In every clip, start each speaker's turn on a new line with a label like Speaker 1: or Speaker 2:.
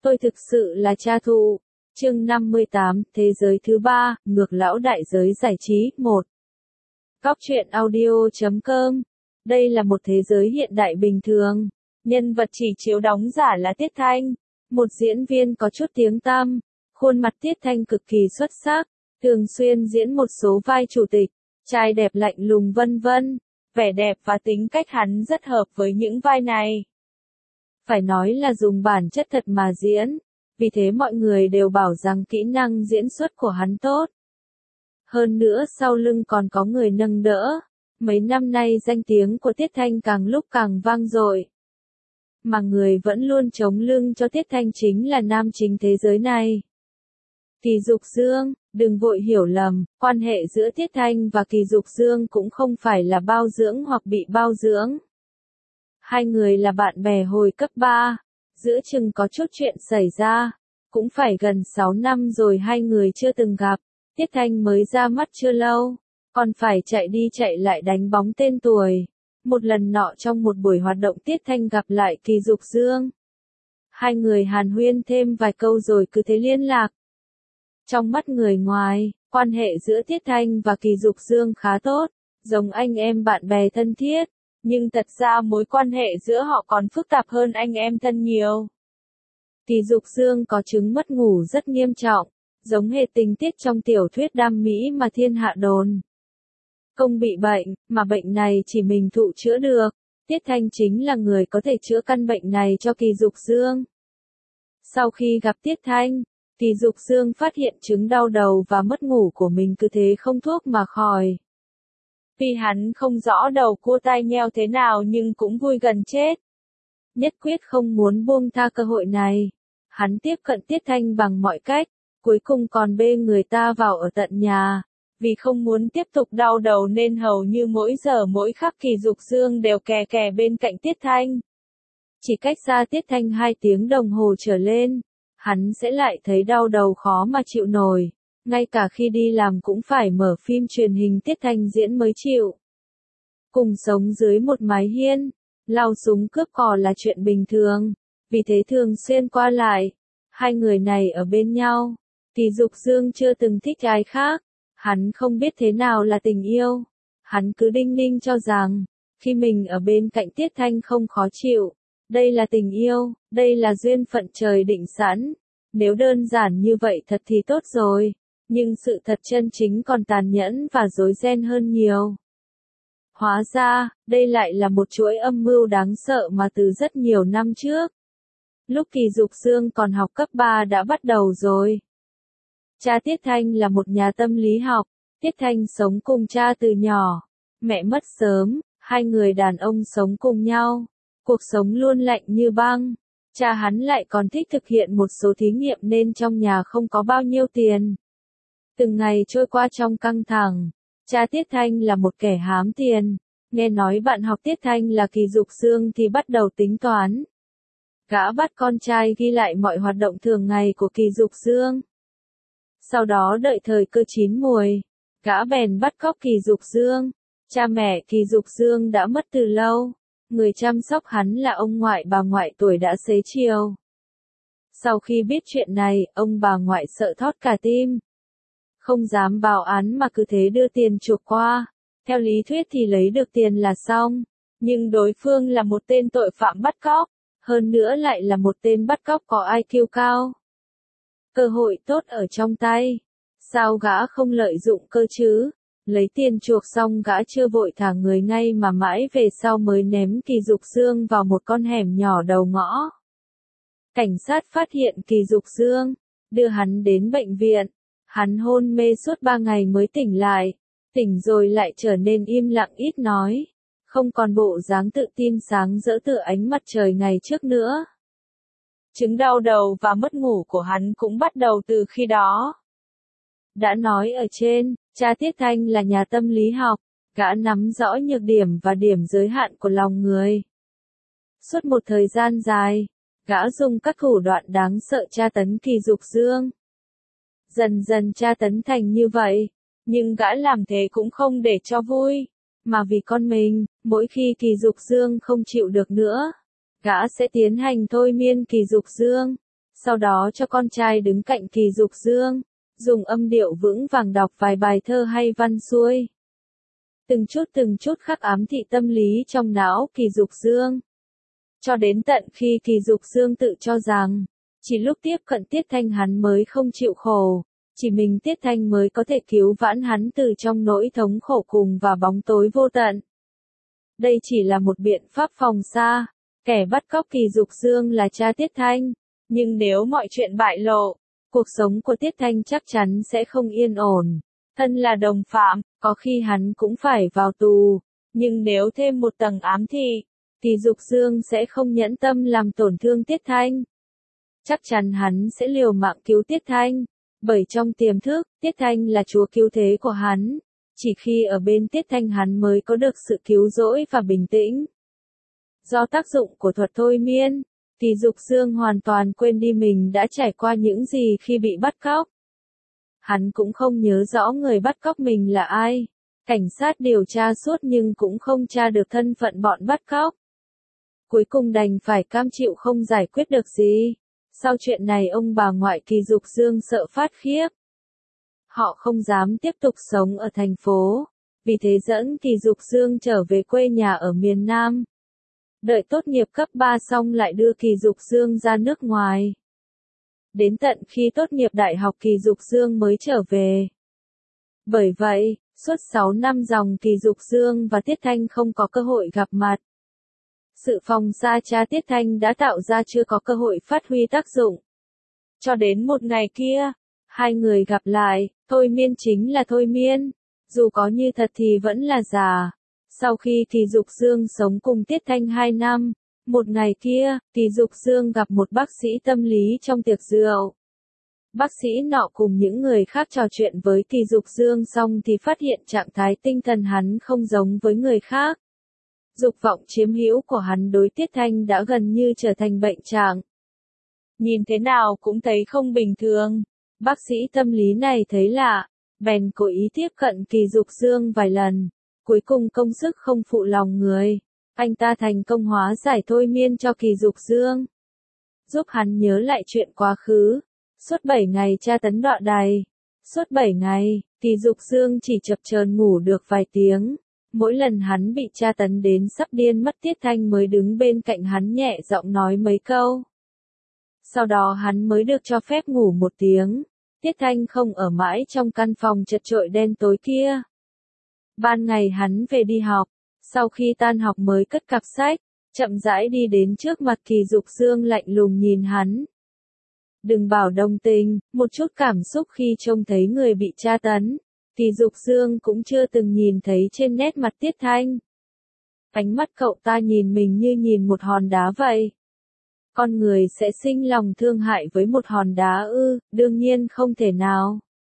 Speaker 1: Tôi thực sự là cha thụ. Chương 58, Thế giới thứ ba, ngược lão đại giới giải trí, 1. Góc truyện audio.com. Đây là một thế giới hiện đại bình thường. Nhân vật chỉ chiếu đóng giả là Tiết Thanh, một diễn viên có chút tiếng tăm. Khuôn mặt Tiết Thanh cực kỳ xuất sắc, thường xuyên diễn một số vai chủ tịch, trai đẹp lạnh lùng vân vân. Vẻ đẹp và tính cách hắn rất hợp với những vai này. Phải nói là dùng bản chất thật mà diễn, vì thế mọi người đều bảo rằng kỹ năng diễn xuất của hắn tốt. Hơn nữa sau lưng còn có người nâng đỡ, mấy năm nay danh tiếng của Tiết Thanh càng lúc càng vang dội. Mà người vẫn luôn chống lưng cho Tiết Thanh chính là nam chính thế giới này. Kỳ Dục Dương, đừng vội hiểu lầm, quan hệ giữa Tiết Thanh và Kỳ Dục Dương cũng không phải là bao dưỡng hoặc bị bao dưỡng. Hai người là bạn bè hồi cấp 3, giữa chừng có chút chuyện xảy ra, cũng phải gần 6 năm rồi hai người chưa từng gặp. Tiết Thanh mới ra mắt chưa lâu, còn phải chạy đi chạy lại đánh bóng tên tuổi. Một lần nọ trong một buổi hoạt động Tiết Thanh gặp lại Kỳ Dục Dương. Hai người hàn huyên thêm vài câu rồi cứ thế liên lạc. Trong mắt người ngoài, quan hệ giữa Tiết Thanh và Kỳ Dục Dương khá tốt, giống anh em bạn bè thân thiết, nhưng thật ra mối quan hệ giữa họ còn phức tạp hơn anh em thân nhiều. Kỳ Dục Dương có chứng mất ngủ rất nghiêm trọng, giống hệt tình tiết trong tiểu thuyết đam mỹ mà thiên hạ đồn. Công bị bệnh, mà bệnh này chỉ mình thụ chữa được. Tiết Thanh chính là người có thể chữa căn bệnh này cho Kỳ Dục Dương. Sau khi gặp Tiết Thanh, Kỳ Dục Dương phát hiện chứng đau đầu và mất ngủ của mình cứ thế không thuốc mà khỏi. Vì hắn không rõ đầu cua tai nheo thế nào nhưng cũng vui gần chết. Nhất quyết không muốn buông tha cơ hội này. Hắn tiếp cận Tiết Thanh bằng mọi cách, cuối cùng còn bê người ta vào ở tận nhà. Vì không muốn tiếp tục đau đầu nên hầu như mỗi giờ mỗi khắc Kỳ Dục Dương đều kè kè bên cạnh Tiết Thanh. Chỉ cách xa Tiết Thanh 2 tiếng đồng hồ trở lên, hắn sẽ lại thấy đau đầu khó mà chịu nổi. Ngay cả khi đi làm cũng phải mở phim truyền hình Tiết Thanh diễn mới chịu. Cùng sống dưới một mái hiên, lao súng cướp cò là chuyện bình thường, vì thế thường xuyên qua lại. Hai người này ở bên nhau, Kỳ Dục Dương chưa từng thích ai khác, hắn không biết thế nào là tình yêu. Hắn cứ đinh ninh cho rằng, khi mình ở bên cạnh Tiết Thanh không khó chịu, đây là tình yêu, đây là duyên phận trời định sẵn. Nếu đơn giản như vậy thật thì tốt rồi. Nhưng sự thật chân chính còn tàn nhẫn và rối ren hơn nhiều. Hóa ra, đây lại là một chuỗi âm mưu đáng sợ mà từ rất nhiều năm trước. Lúc Kỳ Dục Dương còn học cấp 3 đã bắt đầu rồi. Cha Tiết Thanh là một nhà tâm lý học, Tiết Thanh sống cùng cha từ nhỏ. Mẹ mất sớm, hai người đàn ông sống cùng nhau. Cuộc sống luôn lạnh như băng. Cha hắn lại còn thích thực hiện một số thí nghiệm nên trong nhà không có bao nhiêu tiền. Từng ngày trôi qua trong căng thẳng, cha Tiết Thanh là một kẻ hám tiền, nghe nói bạn học Tiết Thanh là Kỳ Dục Dương thì bắt đầu tính toán. Gã bắt con trai ghi lại mọi hoạt động thường ngày của Kỳ Dục Dương. Sau đó đợi thời cơ chín muồi, gã bèn bắt cóc Kỳ Dục Dương. Cha mẹ Kỳ Dục Dương đã mất từ lâu, người chăm sóc hắn là ông ngoại bà ngoại tuổi đã xế chiều. Sau khi biết chuyện này, ông bà ngoại sợ thót cả tim. Không dám báo án mà cứ thế đưa tiền chuộc qua. Theo lý thuyết thì lấy được tiền là xong. Nhưng đối phương là một tên tội phạm bắt cóc. Hơn nữa lại là một tên bắt cóc có IQ cao. Cơ hội tốt ở trong tay. Sao gã không lợi dụng cơ chứ? Lấy tiền chuộc xong gã chưa vội thả người ngay mà mãi về sau mới ném Kỳ Dục Dương vào một con hẻm nhỏ đầu ngõ. Cảnh sát phát hiện Kỳ Dục Dương, đưa hắn đến bệnh viện. Hắn hôn mê suốt 3 ngày mới tỉnh lại. Tỉnh rồi lại trở nên im lặng ít nói. Không còn bộ dáng tự tin sáng rỡ tựa ánh mặt trời ngày trước nữa. Chứng đau đầu và mất ngủ của hắn cũng bắt đầu từ khi đó. Đã nói ở trên, cha Tiết Thanh là nhà tâm lý học, gã nắm rõ nhược điểm và điểm giới hạn của lòng người. Suốt một thời gian dài, gã dùng các thủ đoạn đáng sợ tra tấn Kỳ Dục Dương. Dần dần tra tấn thành như vậy, nhưng gã làm thế cũng không để cho vui, mà vì con mình. Mỗi khi Kỳ Dục Dương không chịu được nữa, gã sẽ tiến hành thôi miên Kỳ Dục Dương. Sau đó cho con trai đứng cạnh Kỳ Dục Dương, dùng âm điệu vững vàng đọc vài bài thơ hay văn xuôi. Từng chút khắc ám thị tâm lý trong não Kỳ Dục Dương. Cho đến tận khi Kỳ Dục Dương tự cho rằng, chỉ lúc tiếp cận Tiết Thanh hắn mới không chịu khổ, chỉ mình Tiết Thanh mới có thể cứu vãn hắn từ trong nỗi thống khổ cùng và bóng tối vô tận. Đây chỉ là một biện pháp phòng xa, kẻ bắt cóc Kỳ Dục Dương là cha Tiết Thanh, nhưng nếu mọi chuyện bại lộ, cuộc sống của Tiết Thanh chắc chắn sẽ không yên ổn. Thân là đồng phạm, có khi hắn cũng phải vào tù, nhưng nếu thêm một tầng ám thị, Kỳ Dục Dương sẽ không nhẫn tâm làm tổn thương Tiết Thanh. Chắc chắn hắn sẽ liều mạng cứu Tiết Thanh, bởi trong tiềm thức, Tiết Thanh là chúa cứu thế của hắn. Chỉ khi ở bên Tiết Thanh hắn mới có được sự cứu rỗi và bình tĩnh. Do tác dụng của thuật thôi miên, Kỳ Dục Dương hoàn toàn quên đi mình đã trải qua những gì khi bị bắt cóc. Hắn cũng không nhớ rõ người bắt cóc mình là ai. Cảnh sát điều tra suốt nhưng cũng không tra được thân phận bọn bắt cóc. Cuối cùng đành phải cam chịu không giải quyết được gì. Sau chuyện này ông bà ngoại Kỳ Dục Dương sợ phát khiếp. Họ không dám tiếp tục sống ở thành phố, vì thế dẫn Kỳ Dục Dương trở về quê nhà ở miền Nam. Đợi tốt nghiệp cấp 3 xong lại đưa Kỳ Dục Dương ra nước ngoài. Đến tận khi tốt nghiệp đại học Kỳ Dục Dương mới trở về. Bởi vậy, suốt 6 năm dòng Kỳ Dục Dương và Tiết Thanh không có cơ hội gặp mặt. Sự phòng xa cha Tiết Thanh đã tạo ra chưa có cơ hội phát huy tác dụng. Cho đến một ngày kia, hai người gặp lại, thôi miên chính là thôi miên, dù có như thật thì vẫn là giả. Sau khi Kỳ Dục Dương sống cùng Tiết Thanh 2 năm, một ngày kia, Kỳ Dục Dương gặp một bác sĩ tâm lý trong tiệc rượu. Bác sĩ nọ cùng những người khác trò chuyện với Kỳ Dục Dương xong thì phát hiện trạng thái tinh thần hắn không giống với người khác. Dục vọng chiếm hữu của hắn đối Tiết Thanh đã gần như trở thành bệnh trạng. Nhìn thế nào cũng thấy không bình thường. Bác sĩ tâm lý này thấy lạ, bèn cố ý tiếp cận Kỳ Dục Dương vài lần. Cuối cùng công sức không phụ lòng người, anh ta thành công hóa giải thôi miên cho Kỳ Dục Dương, giúp hắn nhớ lại chuyện quá khứ. Suốt 7 ngày tra tấn đọa đày. Suốt 7 ngày, Kỳ Dục Dương chỉ chập chờn ngủ được vài tiếng. Mỗi lần hắn bị tra tấn đến sắp điên mất Tiết Thanh mới đứng bên cạnh hắn nhẹ giọng nói mấy câu. Sau đó hắn mới được cho phép ngủ một tiếng. Tiết Thanh không ở mãi trong căn phòng chật chội đen tối kia. Ban ngày hắn về đi học, sau khi tan học mới cất cặp sách, chậm rãi đi đến trước mặt Kỳ Dục Dương lạnh lùng nhìn hắn. Đừng bảo đồng tình, một chút cảm xúc khi trông thấy người bị tra tấn. Kỳ Dục Dương cũng chưa từng nhìn thấy trên nét mặt Tiết Thanh. Ánh mắt cậu ta nhìn mình như nhìn một hòn đá vậy. Con người sẽ sinh lòng thương hại với một hòn đá ư, đương nhiên không thể nào.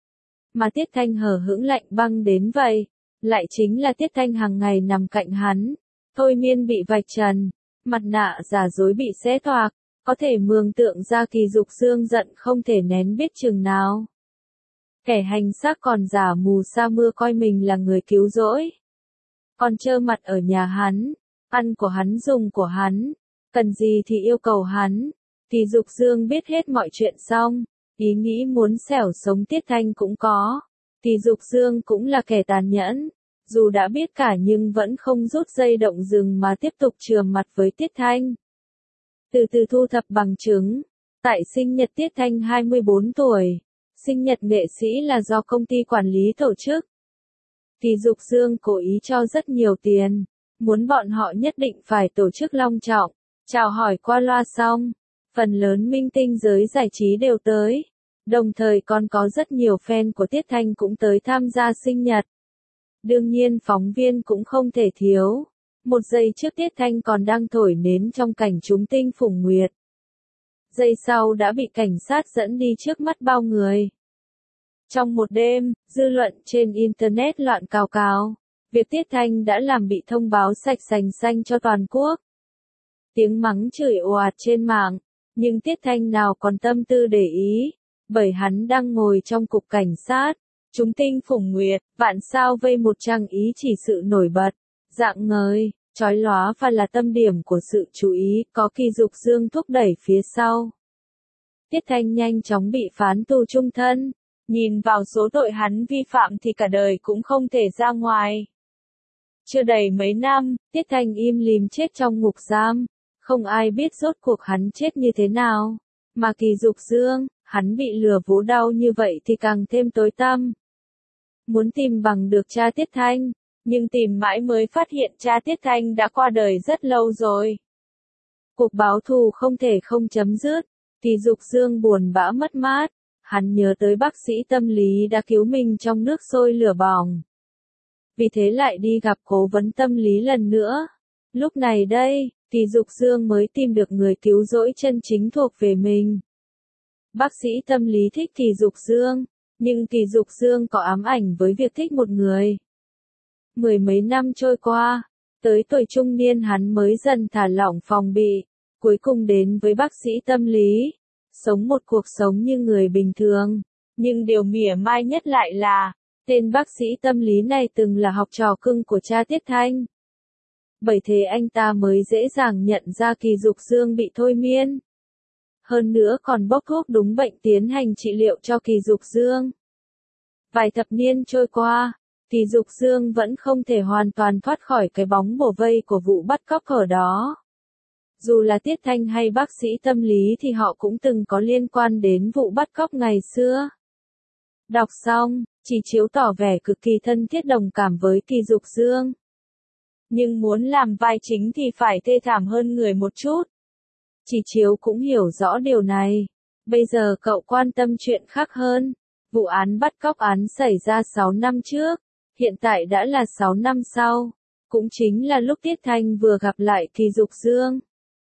Speaker 1: Mà Tiết Thanh hờ hững lạnh băng đến vậy, lại chính là Tiết Thanh hàng ngày nằm cạnh hắn. Thôi miên bị vạch trần, mặt nạ giả dối bị xé toạc, có thể mường tượng ra Kỳ Dục Dương giận không thể nén biết chừng nào. Kẻ hành xác còn giả mù sa mưa coi mình là người cứu rỗi. Còn trơ mặt ở nhà hắn, ăn của hắn dùng của hắn, cần gì thì yêu cầu hắn. Kỳ Dục Dương biết hết mọi chuyện xong, ý nghĩ muốn xẻo sống Tiết Thanh cũng có. Kỳ Dục Dương cũng là kẻ tàn nhẫn, dù đã biết cả nhưng vẫn không rút dây động rừng mà tiếp tục chườm mặt với Tiết Thanh. Từ từ thu thập bằng chứng, tại sinh nhật Tiết Thanh 24 tuổi, sinh nhật nghệ sĩ là do công ty quản lý tổ chức. Kỳ Dục Dương cố ý cho rất nhiều tiền, muốn bọn họ nhất định phải tổ chức long trọng, chào hỏi qua loa xong, phần lớn minh tinh giới giải trí đều tới, đồng thời còn có rất nhiều fan của Tiết Thanh cũng tới tham gia sinh nhật. Đương nhiên phóng viên cũng không thể thiếu. Một giây trước Tiết Thanh còn đang thổi nến trong cảnh chúng tinh phủng nguyệt. Giây sau đã bị cảnh sát dẫn đi trước mắt bao người. Trong một đêm, dư luận trên Internet loạn cào cào. Việc Tiết Thanh đã làm bị thông báo sạch sành xanh cho toàn quốc. Tiếng mắng chửi ồ ạt trên mạng, nhưng Tiết Thanh nào còn tâm tư để ý, bởi hắn đang ngồi trong cục cảnh sát. Chúng tinh phủng nguyệt, vạn sao vây một trang ý chỉ sự nổi bật, rạng ngời, chói lóa và là tâm điểm của sự chú ý, có Kỳ Dục Dương thúc đẩy phía sau. Tiết Thanh nhanh chóng bị phán tù chung thân. Nhìn vào số tội hắn vi phạm thì cả đời cũng không thể ra ngoài. Chưa đầy mấy năm, Tiết Thanh im lìm chết trong ngục giam. Không ai biết rốt cuộc hắn chết như thế nào. Mà Kỳ Dục Dương, hắn bị lừa vú đau như vậy thì càng thêm tối tăm. Muốn tìm bằng được cha Tiết Thanh, nhưng tìm mãi mới phát hiện cha Tiết Thanh đã qua đời rất lâu rồi. Cuộc báo thù không thể không chấm dứt. Kỳ Dục Dương buồn bã mất mát. Hắn nhớ tới bác sĩ tâm lý đã cứu mình trong nước sôi lửa bỏng. Vì thế lại đi gặp cố vấn tâm lý lần nữa. Lúc này đây, Kỳ Dục Dương mới tìm được người cứu rỗi chân chính thuộc về mình. Bác sĩ tâm lý thích Kỳ Dục Dương, nhưng Kỳ Dục Dương có ám ảnh với việc thích một người. Mười mấy năm trôi qua, tới tuổi trung niên hắn mới dần thả lỏng phòng bị, cuối cùng đến với bác sĩ tâm lý, sống một cuộc sống như người bình thường. Nhưng điều mỉa mai nhất lại là, tên bác sĩ tâm lý này từng là học trò cưng của cha Tiết Thanh. Bởi thế anh ta mới dễ dàng nhận ra Kỳ Dục Dương bị thôi miên. Hơn nữa còn bốc thuốc đúng bệnh tiến hành trị liệu cho Kỳ Dục Dương. Vài thập niên trôi qua, Kỳ Dục Dương vẫn không thể hoàn toàn thoát khỏi cái bóng bủa vây của vụ bắt cóc ở đó. Dù là Tiết Thanh hay bác sĩ tâm lý thì họ cũng từng có liên quan đến vụ bắt cóc ngày xưa. Đọc xong, Chỉ Chiếu tỏ vẻ cực kỳ thân thiết đồng cảm với Kỳ Dục Dương. Nhưng muốn làm vai chính thì phải thê thảm hơn người một chút. Chỉ Chiếu cũng hiểu rõ điều này. Bây giờ cậu quan tâm chuyện khác hơn. Vụ án bắt cóc án xảy ra 6 năm trước, hiện tại đã là 6 năm sau. Cũng chính là lúc Tiết Thanh vừa gặp lại Kỳ Dục Dương.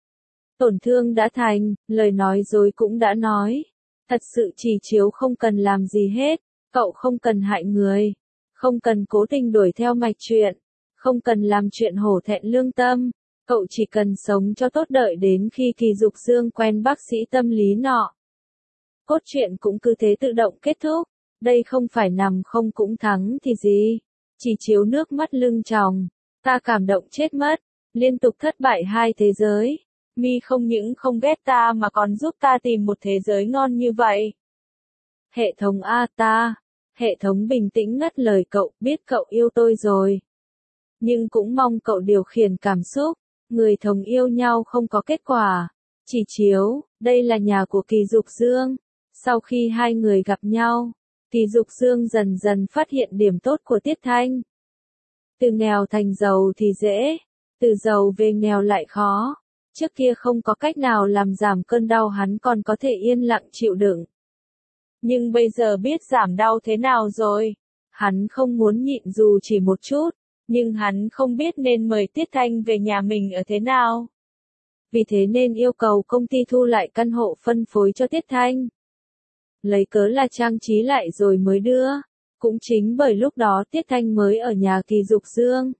Speaker 1: Tổn thương đã thành, lời nói dối cũng đã nói. Thật sự Chỉ Chiếu không cần làm gì hết, cậu không cần hại người, không cần cố tình đuổi theo mạch chuyện, không cần làm chuyện hổ thẹn lương tâm, cậu chỉ cần sống cho tốt đợi đến khi Kỳ Dục Dương quen bác sĩ tâm lý nọ. Cốt truyện cũng cứ thế tự động kết thúc, đây không phải nằm không cũng thắng thì gì. Chỉ Chiếu nước mắt lưng tròng, ta cảm động chết mất, liên tục thất bại 2 thế giới. Mi không những không ghét ta mà còn giúp ta tìm một thế giới ngon như vậy. Hệ thống ta. Hệ thống bình tĩnh ngắt lời cậu, biết cậu yêu tôi rồi. Nhưng cũng mong cậu điều khiển cảm xúc, người thồng yêu nhau không có kết quả. Chỉ Chiếu, đây là nhà của Kỳ Dục Dương. Sau khi hai người gặp nhau, Kỳ Dục Dương dần dần phát hiện điểm tốt của Tiết Thanh. Từ nghèo thành giàu thì dễ, từ giàu về nghèo lại khó. Trước kia không có cách nào làm giảm cơn đau hắn còn có thể yên lặng chịu đựng. Nhưng bây giờ biết giảm đau thế nào rồi. Hắn không muốn nhịn dù chỉ một chút, nhưng hắn không biết nên mời Tiết Thanh về nhà mình ở thế nào. Vì thế nên yêu cầu công ty thu lại căn hộ phân phối cho Tiết Thanh. Lấy cớ là trang trí lại rồi mới đưa. Cũng chính bởi lúc đó Tiết Thanh mới ở nhà Kỳ Dục Dương.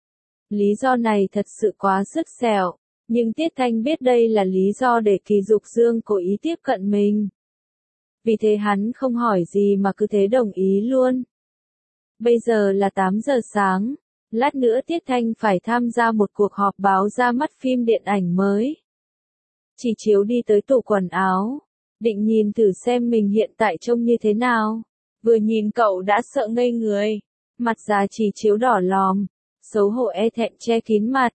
Speaker 1: Lý do này thật sự quá sứt sẹo. Nhưng Tiết Thanh biết đây là lý do để Kỳ Dục Dương cố ý tiếp cận mình. Vì thế hắn không hỏi gì mà cứ thế đồng ý luôn. Bây giờ là 8 giờ sáng, lát nữa Tiết Thanh phải tham gia một cuộc họp báo ra mắt phim điện ảnh mới. Chỉ Chiếu đi tới tủ quần áo, định nhìn thử xem mình hiện tại trông như thế nào. Vừa nhìn cậu đã sợ ngây người, mặt già Chỉ Chiếu đỏ lòm, xấu hổ e thẹn che kín mặt.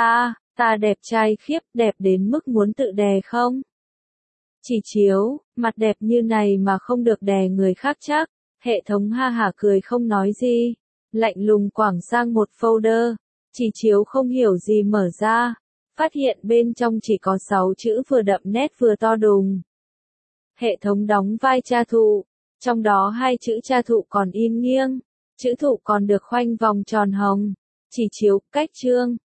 Speaker 1: Ta đẹp trai khiếp, đẹp đến mức muốn tự đè không? Chỉ Chiếu, mặt đẹp như này mà không được đè người khác chắc. Hệ thống ha hả cười không nói gì. Lạnh lùng quẳng sang một folder. Chỉ Chiếu không hiểu gì mở ra. Phát hiện bên trong chỉ có 6 chữ vừa đậm nét vừa to đùng. Hệ thống đóng vai cha thụ. Trong đó 2 chữ cha thụ còn in nghiêng. Chữ thụ còn được khoanh vòng tròn hồng. Chỉ Chiếu, cách chương.